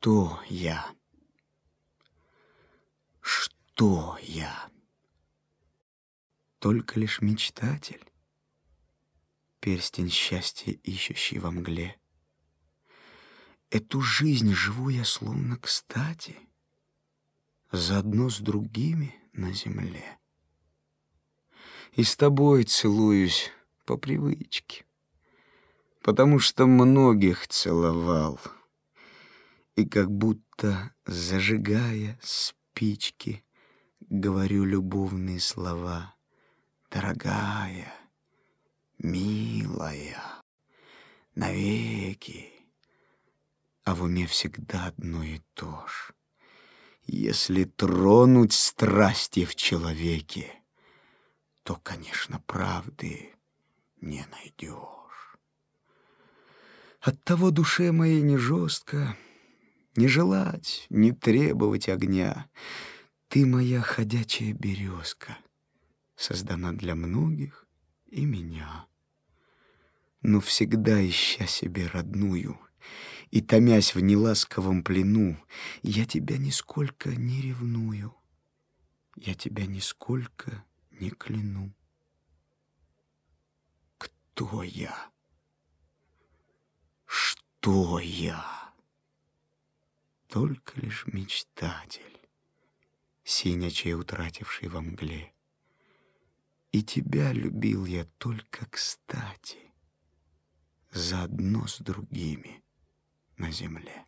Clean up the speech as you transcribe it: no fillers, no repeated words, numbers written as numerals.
Что я? Что я? Только лишь мечтатель, перстень счастья, ищущий во мгле. Эту жизнь живу я словно кстати, заодно с другими на земле. И с тобой целуюсь по привычке, потому что многих целовал. И как будто, зажигая спички, говорю любовные слова: дорогая, милая, навеки. А в уме всегда одно и то ж: если тронуть страсти в человеке, то, конечно, правды не найдешь. Оттого душе моей не жестко не желать, не требовать огня. Ты моя ходячая березка, создана для многих и меня. Но всегда ища себе родную и томясь в неласковом плену, я тебя нисколько не ревную, я тебя нисколько не кляну. Кто я? Что я? Только лишь мечтатель, синячей утративший во мгле. И тебя любил я только кстати, заодно с другими на земле.